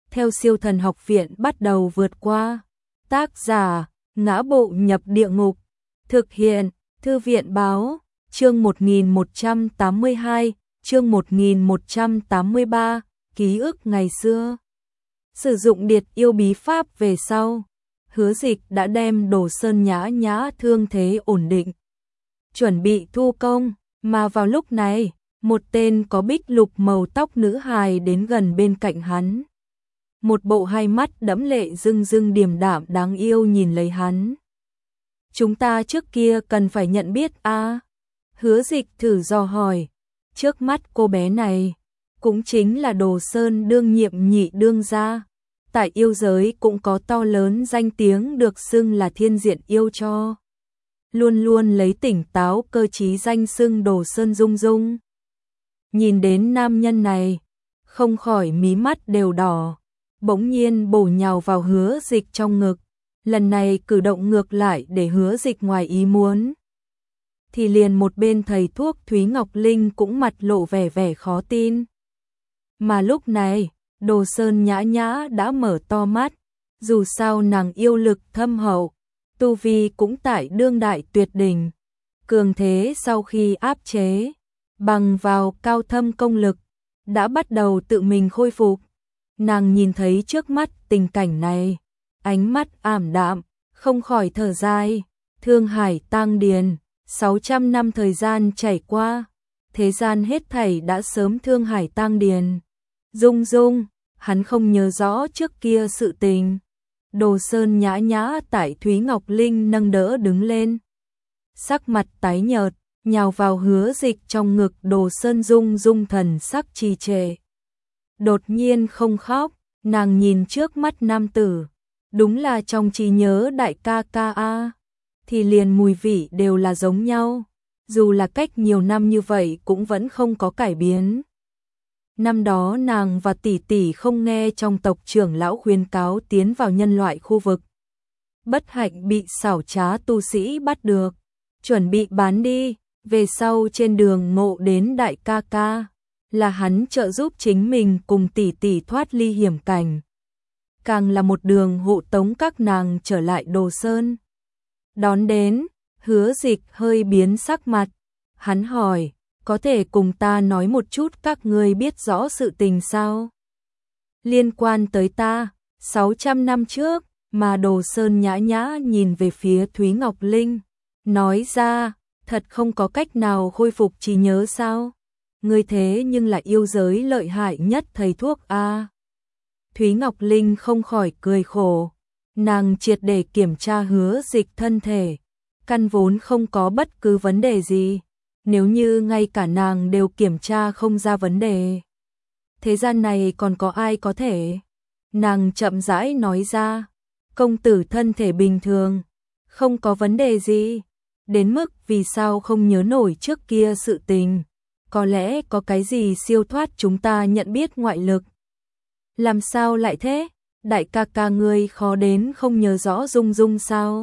theo Siêu Thần Học Viện bắt đầu vượt qua. Tác giả: Ngã Bộ Nhập Địa Ngục. Thực hiện: Thư viện báo. Chương 1182, chương 1183, ký ức ngày xưa. Sử dụng Điệt Yêu bí pháp về sau, Hứa Dịch đã đem Đồ Sơn Nhã Nhã thương thế ổn định, chuẩn bị thu công, mà vào lúc này, một tên có bích lục màu tóc nữ hài đến gần bên cạnh hắn. Một bộ hai mắt đẫm lệ rưng rưng điềm đạm đáng yêu nhìn lấy hắn. Chúng ta trước kia cần phải nhận biết a? Hứa Dịch thử dò hỏi. Trước mắt cô bé này, cũng chính là Đồ Sơn đương nhiệm nhị đương gia. Tại yêu giới cũng có to lớn danh tiếng được xưng là thiên diện yêu cho. Luôn luôn lấy tỉnh táo cơ trí danh xưng Đồ Sơn Dung Dung. Nhìn đến nam nhân này, không khỏi mí mắt đều đỏ, bỗng nhiên bổ nhào vào Hứa Dịch trong ngực. Lần này cử động ngược lại để Hứa Dịch ngoài ý muốn. Thì liền một bên thầy thuốc Thúy Ngọc Linh cũng mặt lộ vẻ khó tin. Mà lúc này, Đồ Sơn Nhã Nhã đã mở to mắt, dù sao nàng yêu lực thâm hậu, tu vi cũng tại đương đại tuyệt đỉnh, cường thế sau khi áp chế, bằng vào cao thâm công lực, đã bắt đầu tự mình khôi phục. Nàng nhìn thấy trước mắt tình cảnh này, ánh mắt ảm đạm, không khỏi thở dài. Thương Hải tang điền, 600 năm thời gian trải qua, thế gian hết thảy đã sớm thương hải tang điền. Dung Dung, hắn không nhớ rõ trước kia sự tình. Đồ Sơn Nhã Nhã tại Thúy Ngọc Linh nâng đỡ đứng lên, sắc mặt tái nhợt, nhào vào Hứa Dịch trong ngực. Đồ Sơn Dung Dung thần sắc trì trệ, đột nhiên không khóc. Nàng nhìn trước mắt nam tử, đúng là trong trí nhớ đại ca ca a, thì liền mùi vị đều là giống nhau, dù là cách nhiều năm như vậy cũng vẫn không có cải biến. Năm đó nàng và tỷ tỷ không nghe trong tộc trưởng lão khuyên cáo tiến vào nhân loại khu vực, bất hạnh bị xảo trá tu sĩ bắt được, chuẩn bị bán đi. Về sau trên đường ngộ đến đại ca ca, là hắn trợ giúp chính mình cùng tỷ tỷ thoát ly hiểm cảnh, càng là một đường hộ tống các nàng trở lại Đồ Sơn. Đón đến, Hứa Dịch hơi biến sắc mặt, hắn hỏi, có thể cùng ta nói một chút các ngươi biết rõ sự tình sao? Liên quan tới ta, 600 năm trước, mà Đồ Sơn Nhã Nhã nhìn về phía Thúy Ngọc Linh, nói ra, thật không có cách nào khôi phục trí nhớ sao? Ngươi thế nhưng là yêu giới lợi hại nhất thầy thuốc a. Thúy Ngọc Linh không khỏi cười khổ. Nàng triệt để kiểm tra Hứa Dịch thân thể, căn vốn không có bất cứ vấn đề gì. Nếu như ngay cả nàng đều kiểm tra không ra vấn đề, thế gian này còn có ai có thể? Nàng chậm rãi nói ra, công tử thân thể bình thường, không có vấn đề gì. Đến mức vì sao không nhớ nổi trước kia sự tình, có lẽ có cái gì siêu thoát chúng ta nhận biết ngoại lực. Làm sao lại thế? Đại ca ca ngươi khó đến không nhớ rõ Dung Dung sao?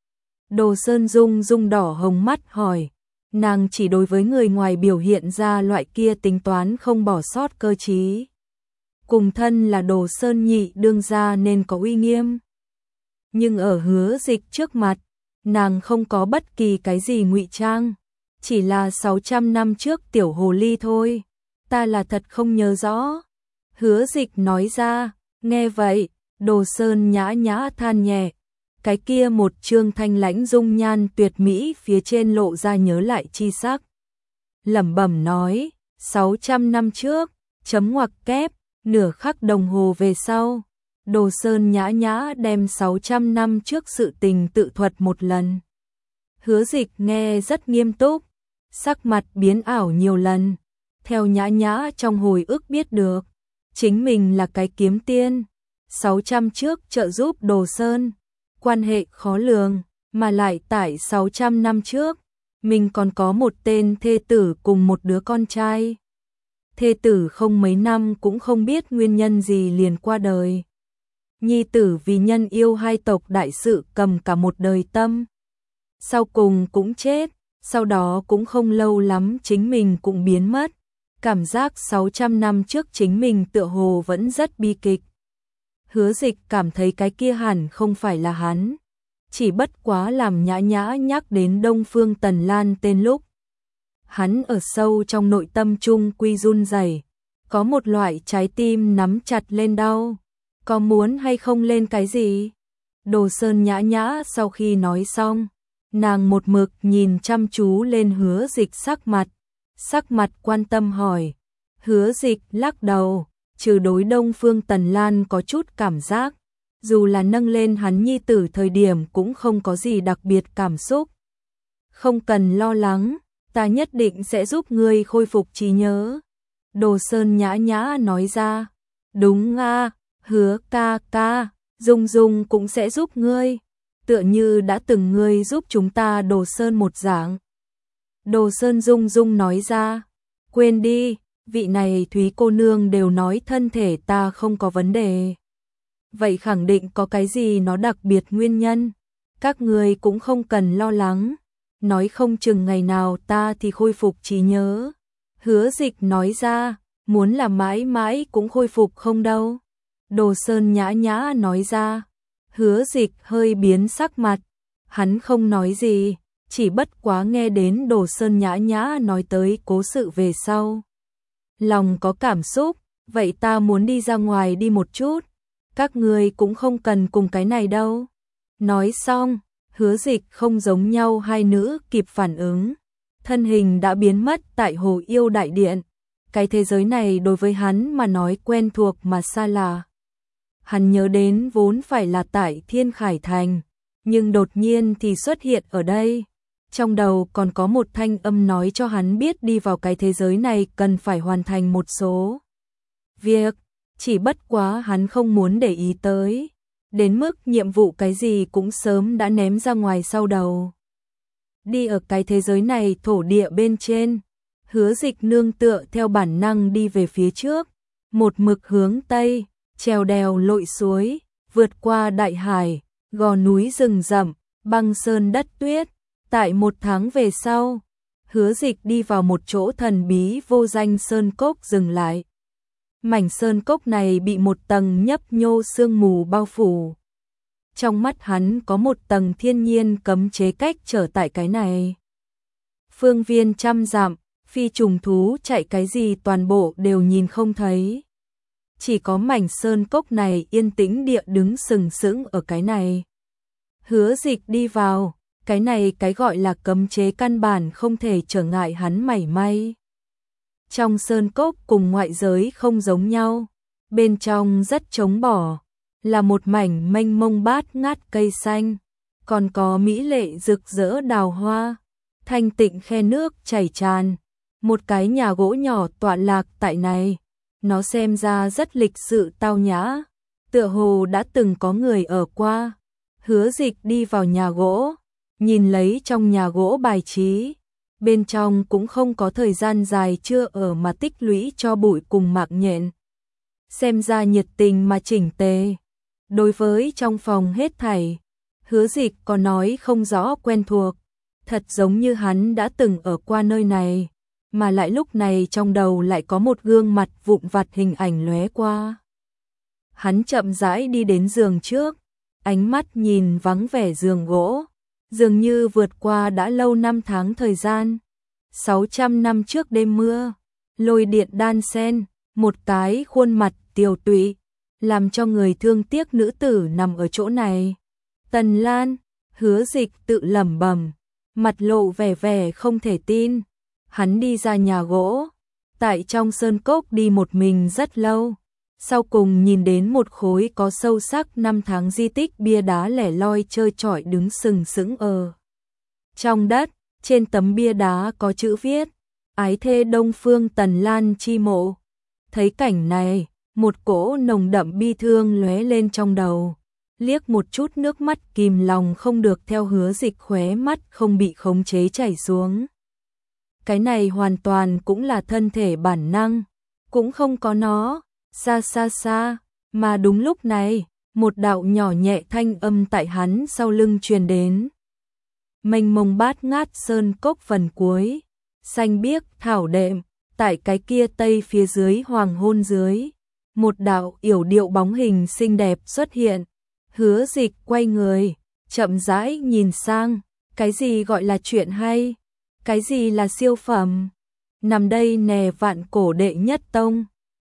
Đồ Sơn Dung Dung đỏ hồng mắt hỏi. Nàng chỉ đối với người ngoài biểu hiện ra loại kia tính toán không bỏ sót cơ trí. Cùng thân là Đồ Sơn nhị đương gia nên có uy nghiêm. Nhưng ở Hứa Dịch trước mặt, nàng không có bất kỳ cái gì ngụy trang. Chỉ là 600 năm trước tiểu hồ ly thôi. Ta là thật không nhớ rõ. Hứa Dịch nói ra. Nghe vậy, Đồ Sơn Nhã Nhã than nhẹ, cái kia một trương thanh lãnh dung nhan tuyệt mỹ phía trên lộ ra nhớ lại chi sắc. Lẩm bẩm nói, 600 năm trước, chấm ngoặc kép, nửa khắc đồng hồ về sau, Đồ Sơn Nhã Nhã đem 600 năm trước sự tình tự thuật một lần. Hứa Dịch nghe rất nghiêm túc, sắc mặt biến ảo nhiều lần, theo Nhã Nhã trong hồi ức biết được. Chính mình là cái kiếm tiên, 600 trước trợ giúp Đồ Sơn, quan hệ khó lường, mà lại tại 600 năm trước, mình còn có một tên thê tử cùng một đứa con trai. Thê tử không mấy năm cũng không biết nguyên nhân gì liền qua đời. Nhi tử vì nhân yêu hai tộc đại sự cầm cả một đời tâm. Sau cùng cũng chết, sau đó cũng không lâu lắm chính mình cũng biến mất. Cảm giác 600 năm trước chính mình tựa hồ vẫn rất bi kịch. Hứa Dịch cảm thấy cái kia hẳn không phải là hắn, chỉ bất quá làm Nhã Nhã nhắc đến Đông Phương Tần Lan tên lúc. Hắn ở sâu trong nội tâm trung quy run rẩy, có một loại trái tim nắm chặt lên đau, có muốn hay không lên cái gì? Đồ Sơn Nhã Nhã sau khi nói xong, nàng một mực nhìn chăm chú lên Hứa Dịch sắc mặt quan tâm hỏi. Hứa Dịch lắc đầu, trừ đối Đông Phương Tần Lan có chút cảm giác, dù là nâng lên hắn nhi tử thời điểm cũng không có gì đặc biệt cảm xúc. Không cần lo lắng, ta nhất định sẽ giúp ngươi khôi phục trí nhớ. Đồ Sơn Nhã Nhã nói ra. Đúng a, Hứa ca ca, Dung Dung cũng sẽ giúp ngươi, tựa như đã từng ngươi giúp chúng ta Đồ Sơn một dạng. Đồ Sơn Dung Dung nói ra. Quên đi, vị này Thúy cô nương đều nói thân thể ta không có vấn đề. Vậy khẳng định có cái gì nó đặc biệt nguyên nhân, các ngươi cũng không cần lo lắng, nói không chừng ngày nào ta thì khôi phục trí nhớ. Hứa Dịch nói ra, muốn là mãi mãi cũng khôi phục không đâu. Đồ Sơn Nhã Nhã nói ra. Hứa Dịch hơi biến sắc mặt, hắn không nói gì, chỉ bất quá nghe đến Đồ Sơn Nhã Nhã nói tới cố sự về sau. Lòng có cảm xúc, vậy ta muốn đi ra ngoài đi một chút, các ngươi cũng không cần cùng cái này đâu. Nói xong, Hứa Dịch không giống nhau hai nữ kịp phản ứng, thân hình đã biến mất tại Hồ Yêu Đại Điện. Cái thế giới này đối với hắn mà nói quen thuộc mà xa lạ. Hắn nhớ đến vốn phải là tại Thiên Khải Thành, nhưng đột nhiên thì xuất hiện ở đây. Trong đầu còn có một thanh âm nói cho hắn biết đi vào cái thế giới này cần phải hoàn thành một số việc, chỉ bất quá hắn không muốn để ý tới, đến mức nhiệm vụ cái gì cũng sớm đã ném ra ngoài sau đầu. Đi ở cái thế giới này thổ địa bên trên, Hứa Dịch nương tựa theo bản năng đi về phía trước, một mực hướng tây, trèo đèo lội suối, vượt qua đại hải, gò núi rừng rậm, băng sơn đất tuyết. Tại một tháng về sau, Hứa Dịch đi vào một chỗ thần bí vô danh sơn cốc dừng lại. Mảnh sơn cốc này bị một tầng nhấp nhô sương mù bao phủ. Trong mắt hắn có một tầng thiên nhiên cấm chế cách trở tại cái này. Phương viên trăm dặm, phi trùng thú chạy cái gì toàn bộ đều nhìn không thấy. Chỉ có mảnh sơn cốc này yên tĩnh địa đứng sừng sững ở cái này. Hứa Dịch đi vào, cái này cái gọi là cấm chế căn bản không thể trở ngại hắn mảy may. Trong sơn cốc cùng ngoại giới không giống nhau, bên trong rất trống bỏ, là một mảnh mênh mông bát ngát cây xanh, còn có mỹ lệ rực rỡ đào hoa, thanh tịnh khe nước chảy tràn, một cái nhà gỗ nhỏ tọa lạc tại này, nó xem ra rất lịch sự tao nhã, tựa hồ đã từng có người ở qua. Hứa Dịch đi vào nhà gỗ, nhìn lấy trong nhà gỗ bài trí, bên trong cũng không có thời gian dài chưa ở mà tích lũy cho bụi cùng mạc nhện. Xem ra nhiệt tình mà chỉnh tề. Đối với trong phòng hết thảy, Hứa Dịch có nói không rõ quen thuộc, thật giống như hắn đã từng ở qua nơi này, mà lại lúc này trong đầu lại có một gương mặt vụn vặt hình ảnh lóe qua. Hắn chậm rãi đi đến giường trước, ánh mắt nhìn vắng vẻ giường gỗ, dường như vượt qua đã lâu năm tháng thời gian. 600 năm trước đêm mưa, lôi điện đan sen, một cái khuôn mặt tiều tụy, làm cho người thương tiếc nữ tử nằm ở chỗ này. Tần Lan, Hứa Dịch tự lẩm bẩm, mặt lộ vẻ vẻ không thể tin. Hắn đi ra nhà gỗ, tại trong sơn cốc đi một mình rất lâu, sau cùng nhìn đến một khối có sâu sắc năm tháng di tích bia đá lẻ loi trơ trọi đứng sừng sững ở trong đất. Trên tấm bia đá có chữ viết, ái thê Đông Phương Tần Lan chi mộ. Thấy cảnh này, một cỗ nồng đậm bi thương lóe lên trong đầu, liếc một chút nước mắt kìm lòng không được theo Hứa Dịch khóe mắt không bị khống chế chảy xuống. Cái này hoàn toàn cũng là thân thể bản năng, cũng không có nó, xa xa xa, mà đúng lúc này, một đạo nhỏ nhẹ thanh âm tại hắn sau lưng truyền đến. Mênh mông bát ngát sơn cốc phần cuối, xanh biếc thảo đệm, tại cái kia tây phía dưới hoàng hôn dưới, một đạo yểu điệu bóng hình xinh đẹp xuất hiện. Hứa Dịch quay người, chậm rãi nhìn sang, cái gì gọi là chuyện hay? Cái gì là siêu phẩm? Nằm đây nè, Vạn Cổ đệ nhất tông.